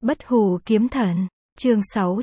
Bất hủ kiếm thần, chương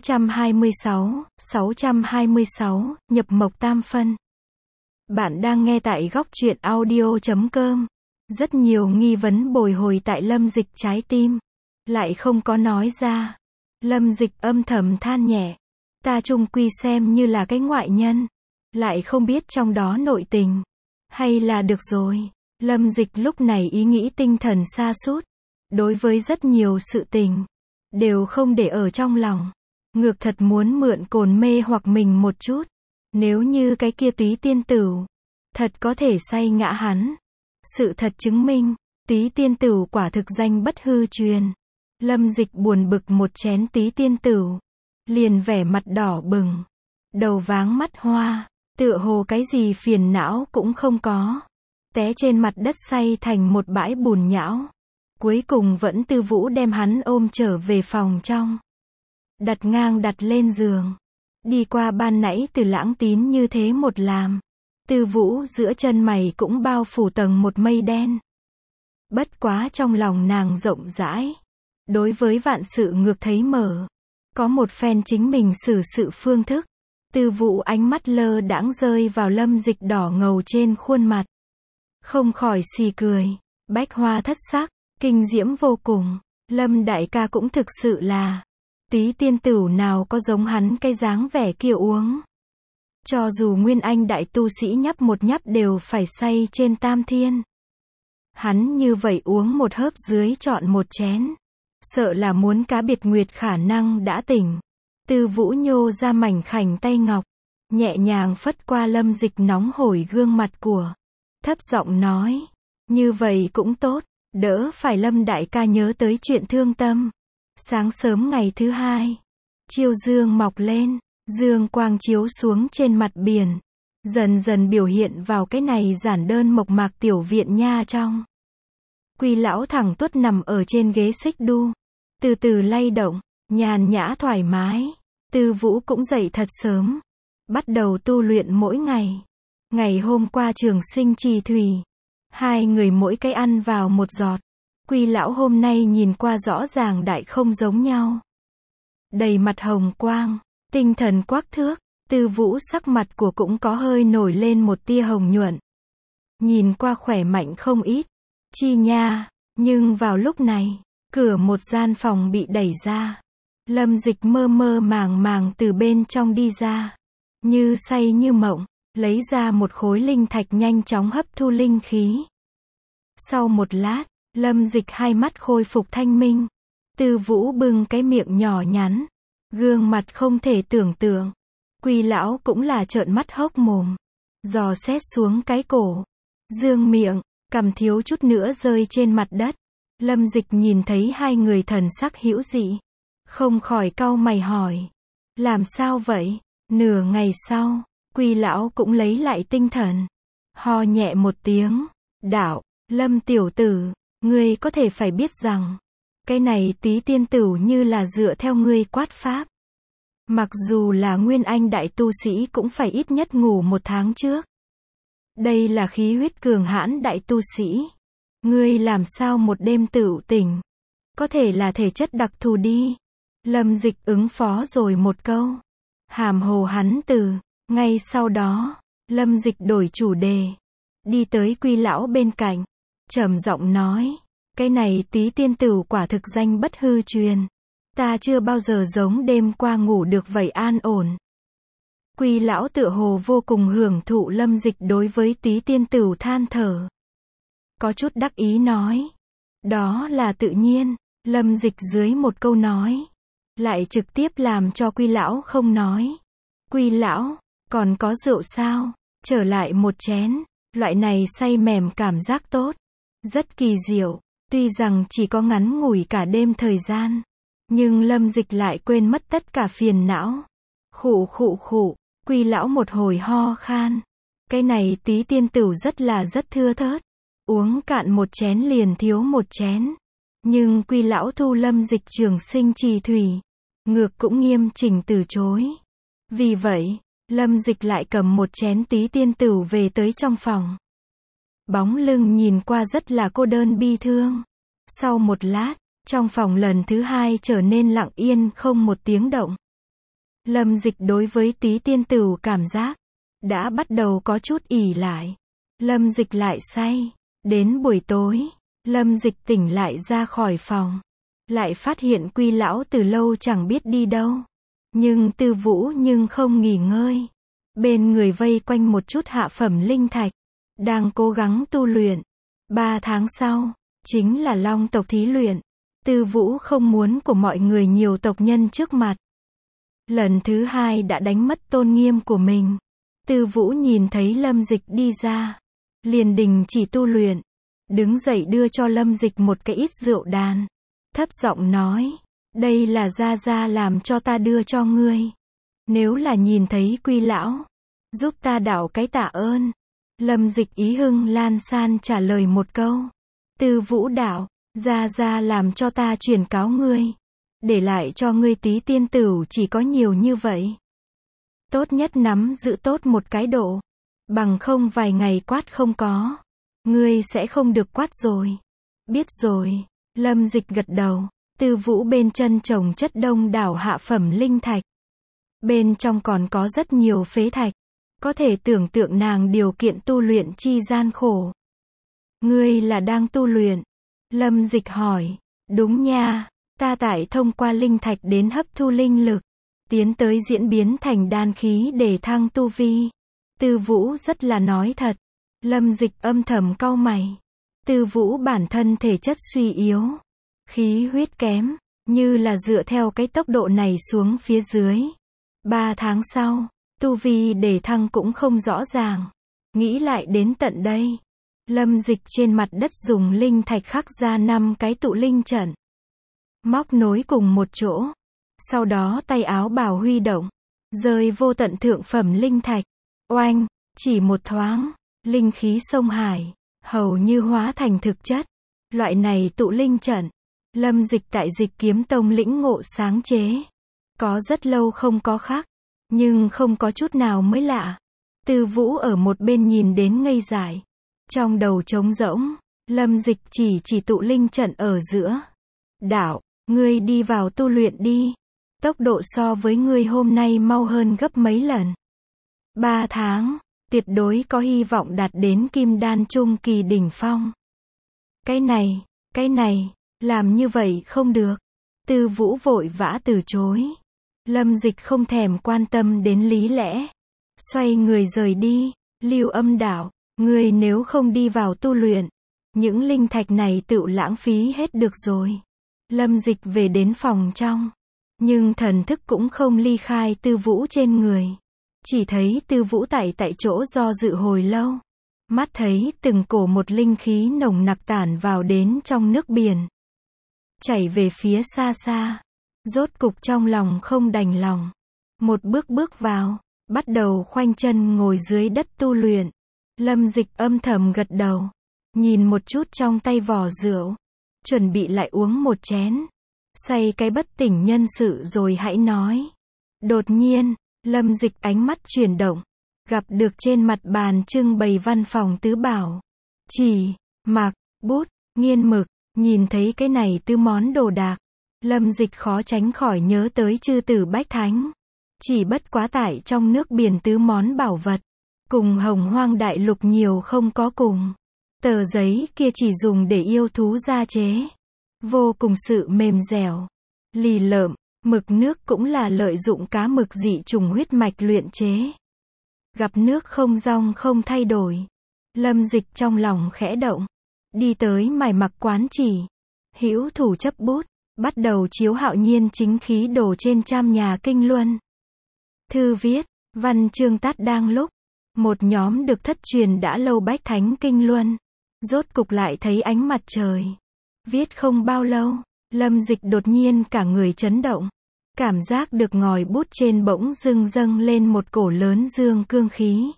626, nhập mộc tam phân. Bạn đang nghe tại góc truyện audio.com. Rất nhiều nghi vấn bồi hồi tại Lâm Dịch trái tim, lại không có nói ra. Lâm Dịch âm thầm than nhẹ, ta chung quy xem như là cái ngoại nhân, lại không biết trong đó nội tình. Hay là được rồi. Lâm Dịch lúc này ý nghĩ tinh thần sa sút, đối với rất nhiều sự tình đều không để ở trong lòng, ngược thật muốn mượn cồn mê hoặc mình một chút. Nếu như cái kia Túy Tiên Tửu thật có thể say ngã hắn. Sự thật chứng minh, Túy Tiên Tửu quả thực danh bất hư truyền. Lâm Dịch buồn bực một chén Túy Tiên Tửu, liền vẻ mặt đỏ bừng, đầu váng mắt hoa, tựa hồ cái gì phiền não cũng không có, té trên mặt đất say thành một bãi bùn nhão. Cuối cùng vẫn Tư Vũ đem hắn ôm trở về phòng trong, đặt ngang đặt lên giường. Đi qua ban nãy Từ Lãng Tín như thế một làm, Tư Vũ giữa chân mày cũng bao phủ tầng một mây đen. Bất quá trong lòng nàng rộng rãi, đối với vạn sự ngược thấy mở, có một phen chính mình xử sự phương thức. Tư Vũ ánh mắt lơ đãng rơi vào Lâm Dịch đỏ ngầu trên khuôn mặt, không khỏi xì cười, bách hoa thất sắc, kinh diễm vô cùng. Lâm đại ca cũng thực sự là, Túy Tiên Tửu nào có giống hắn cái dáng vẻ kia uống. Cho dù Nguyên Anh đại tu sĩ nhấp một nhấp đều phải say trên tam thiên. Hắn như vậy uống một hớp dưới chọn một chén, sợ là muốn cá biệt nguyệt khả năng đã tỉnh. Tư Vũ nhô ra mảnh khảnh tay ngọc, nhẹ nhàng phất qua Lâm Dịch nóng hổi gương mặt của, thấp giọng nói, như vậy cũng tốt, đỡ phải Lâm đại ca nhớ tới chuyện thương tâm. Sáng sớm ngày thứ hai, chiều dương mọc lên, dương quang chiếu xuống trên mặt biển, dần dần biểu hiện vào cái này giản đơn mộc mạc tiểu viện nha trong. Quy lão thẳng tuốt nằm ở trên ghế xích đu, từ từ lay động, nhàn nhã thoải mái. Tư Vũ cũng dậy thật sớm, bắt đầu tu luyện mỗi ngày. Ngày hôm qua Trường Sinh trì thủy, hai người mỗi cái ăn vào một giọt. Quy lão hôm nay nhìn qua rõ ràng đại không giống nhau, đầy mặt hồng quang, tinh thần quắc thước. Tư Vũ sắc mặt của cũng có hơi nổi lên một tia hồng nhuận, nhìn qua khỏe mạnh không ít. Chi nha. Nhưng vào lúc này, cửa một gian phòng bị đẩy ra. Lâm Dịch mơ mơ màng màng từ bên trong đi ra, như say như mộng, lấy ra một khối linh thạch nhanh chóng hấp thu linh khí. Sau một lát, Lâm Dịch hai mắt khôi phục thanh minh. Tư Vũ bưng cái miệng nhỏ nhắn, gương mặt không thể tưởng tượng. Quy lão cũng là trợn mắt hốc mồm, dò xét xuống cái cổ, dương miệng, cằm thiếu chút nữa rơi trên mặt đất. Lâm Dịch nhìn thấy hai người thần sắc hữu dị, không khỏi cau mày hỏi, làm sao vậy? Nửa ngày sau, Quy lão cũng lấy lại tinh thần, ho nhẹ một tiếng, đạo, Lâm tiểu tử, ngươi có thể phải biết rằng, cái này Túy Tiên Tửu như là dựa theo ngươi quát pháp. Mặc dù là Nguyên Anh đại tu sĩ cũng phải ít nhất ngủ một tháng trước. Đây là khí huyết cường hãn đại tu sĩ. Ngươi làm sao một đêm tửu tỉnh? Có thể là thể chất đặc thù đi. Lâm Dịch ứng phó rồi một câu, hàm hồ hắn từ. Ngay sau đó, Lâm Dịch đổi chủ đề, đi tới Quy lão bên cạnh, trầm giọng nói, cái này Túy Tiên Tửu quả thực danh bất hư truyền. Ta chưa bao giờ giống đêm qua ngủ được vậy an ổn. Quy lão tựa hồ vô cùng hưởng thụ Lâm Dịch đối với Túy Tiên Tửu than thở, có chút đắc ý nói, đó là tự nhiên. Lâm Dịch dưới một câu nói, lại trực tiếp làm cho Quy lão không nói. Quy lão, còn có rượu sao? Trở lại một chén. Loại này say mềm cảm giác tốt, rất kỳ diệu. Tuy rằng chỉ có ngắn ngủi cả đêm thời gian, nhưng Lâm Dịch lại quên mất tất cả phiền não. Khụ khụ khụ, Quy lão một hồi ho khan. Cái này Túy Tiên Tửu rất thưa thớt, uống cạn một chén liền thiếu một chén. Nhưng Quy lão thu Lâm Dịch Trường Sinh trì thủy, ngược cũng nghiêm chỉnh từ chối. Vì vậy, Lâm Dịch lại cầm một chén Túy Tiên Tửu về tới trong phòng. Bóng lưng nhìn qua rất là cô đơn bi thương. Sau một lát, Trong phòng lần thứ hai trở nên lặng yên không một tiếng động. Lâm Dịch đối với Túy Tiên Tửu cảm giác đã bắt đầu có chút ỷ lại. Lâm Dịch lại say. Đến buổi tối, Lâm Dịch tỉnh lại ra khỏi phòng. Lại phát hiện Quy lão từ lâu chẳng biết đi đâu. Nhưng Tư Vũ nhưng không nghỉ ngơi. Bên người vây quanh một chút hạ phẩm linh thạch. Đang cố gắng tu luyện. 3 tháng sau, chính là Long tộc thí luyện. Tư Vũ không muốn của mọi người nhiều tộc nhân trước mặt. Lần thứ hai đã đánh mất tôn nghiêm của mình. Tư Vũ nhìn thấy Lâm Dịch đi ra. Liền đình chỉ tu luyện. Đứng dậy đưa cho Lâm Dịch một cái ít rượu đàn. Thấp giọng nói. Đây là Gia Gia làm cho ta đưa cho ngươi. Nếu là nhìn thấy Quy lão, giúp ta đạo cái tạ ơn. Lâm Dịch ý hưng lan san trả lời một câu. Tư Vũ đạo. Gia Gia làm cho ta truyền cáo ngươi. Để lại cho ngươi Túy Tiên Tửu chỉ có nhiều như vậy. Tốt nhất nắm giữ tốt một cái độ. Bằng không vài ngày quát không có. Ngươi sẽ không được quát rồi. Biết rồi. Lâm Dịch gật đầu. Tư Vũ bên chân trồng chất đông đảo hạ phẩm linh thạch. Bên trong còn có rất nhiều phế thạch. Có thể tưởng tượng nàng điều kiện tu luyện chi gian khổ. Ngươi là đang tu luyện? Lâm Dịch hỏi. Đúng nha. Ta tải thông qua linh thạch đến hấp thu linh lực. Tiến tới diễn biến thành đan khí để thăng tu vi. Tư Vũ rất là nói thật. Lâm Dịch âm thầm cau mày. Tư Vũ bản thân thể chất suy yếu. Khí huyết kém. Như là dựa theo cái tốc độ này xuống phía dưới. 3 tháng sau, tu vi để thăng cũng không rõ ràng. Nghĩ lại đến tận đây. Lâm Dịch trên mặt đất dùng linh thạch khắc ra 5 cái tụ linh trận. Móc nối cùng một chỗ. Sau đó tay áo bào huy động. Rơi vô tận thượng phẩm linh thạch. Oanh, chỉ một thoáng. Linh khí sông hải. Hầu như hóa thành thực chất. Loại này tụ linh trận. Lâm Dịch tại Dịch Kiếm Tông lĩnh ngộ sáng chế. Có rất lâu không có khác. Nhưng không có chút nào mới lạ. Tư Vũ ở một bên nhìn đến ngây dại. Trong đầu trống rỗng. Lâm Dịch chỉ tụ linh trận ở giữa. Đạo, ngươi đi vào tu luyện đi. Tốc độ so với ngươi hôm nay mau hơn gấp mấy lần. 3 tháng, tuyệt đối có hy vọng đạt đến kim đan trung kỳ đỉnh phong. Cái này, làm như vậy không được. Tư Vũ vội vã từ chối. Lâm Dịch không thèm quan tâm đến lý lẽ. Xoay người rời đi. Lưu Âm đạo, ngươi nếu không đi vào tu luyện, những linh thạch này tự lãng phí hết được rồi. Lâm Dịch về đến phòng trong. Nhưng thần thức cũng không ly khai Tư Vũ trên người. Chỉ thấy Tư Vũ tại chỗ do dự hồi lâu. Mắt thấy từng cổ một linh khí nồng nặc tản vào đến trong nước biển. Chảy về phía xa xa. Rốt cục trong lòng không đành lòng. Một bước vào. Bắt đầu khoanh chân ngồi dưới đất tu luyện. Lâm Dịch âm thầm gật đầu. Nhìn một chút trong tay vỏ rượu. Chuẩn bị lại uống một chén. Say cái bất tỉnh nhân sự rồi hãy nói. Đột nhiên, Lâm Dịch ánh mắt chuyển động. Gặp được trên mặt bàn trưng bày văn phòng tứ bảo. Chỉ, mạc, bút, nghiên mực. Nhìn thấy cái này tứ món đồ đạc. Lâm Dịch khó tránh khỏi nhớ tới chư tử Bách Thánh. Chỉ bất quá tại trong nước biển tứ món bảo vật. Cùng Hồng Hoang Đại Lục nhiều không có cùng. Tờ giấy kia chỉ dùng để yêu thú gia chế. Vô cùng sự mềm dẻo. Lì lợm, mực nước cũng là lợi dụng cá mực dị trùng huyết mạch luyện chế. Gặp nước không dong không thay đổi. Lâm Dịch trong lòng khẽ động. Đi tới mài mặc quán chỉ. Hữu thủ chấp bút. Bắt đầu chiếu hạo nhiên chính khí đổ trên trăm nhà kinh luân. Thư viết, văn chương tát đang lúc. Một nhóm được thất truyền đã lâu Bách Thánh kinh luân. Rốt cục lại thấy ánh mặt trời. Viết không bao lâu, Lâm Dịch đột nhiên cả người chấn động. Cảm giác được ngòi bút trên bỗng dưng dâng lên một cổ lớn dương cương khí.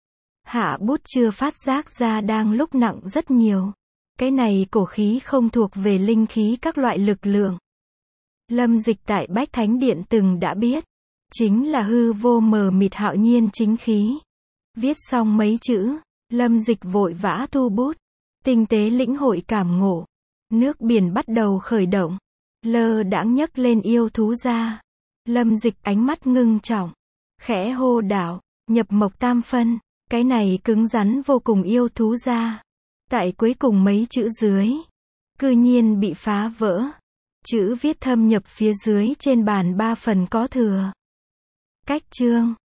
Hạ bút chưa phát giác ra đang lúc nặng rất nhiều. Cái này cổ khí không thuộc về linh khí các loại lực lượng. Lâm Dịch tại Bách Thánh Điện từng đã biết. Chính là hư vô mờ mịt hạo nhiên chính khí. Viết xong mấy chữ, Lâm Dịch vội vã thu bút. Tinh tế lĩnh hội cảm ngộ. Nước biển bắt đầu khởi động. Lơ đãng nhấc lên yêu thú ra. Lâm Dịch ánh mắt ngưng trọng. Khẽ hô đạo, nhập mộc tam phân. Cái này cứng rắn vô cùng yêu thú ra. Tại cuối cùng mấy chữ dưới. Cư nhiên bị phá vỡ. Chữ viết thâm nhập phía dưới trên bàn 3 phần có thừa. Cách chương.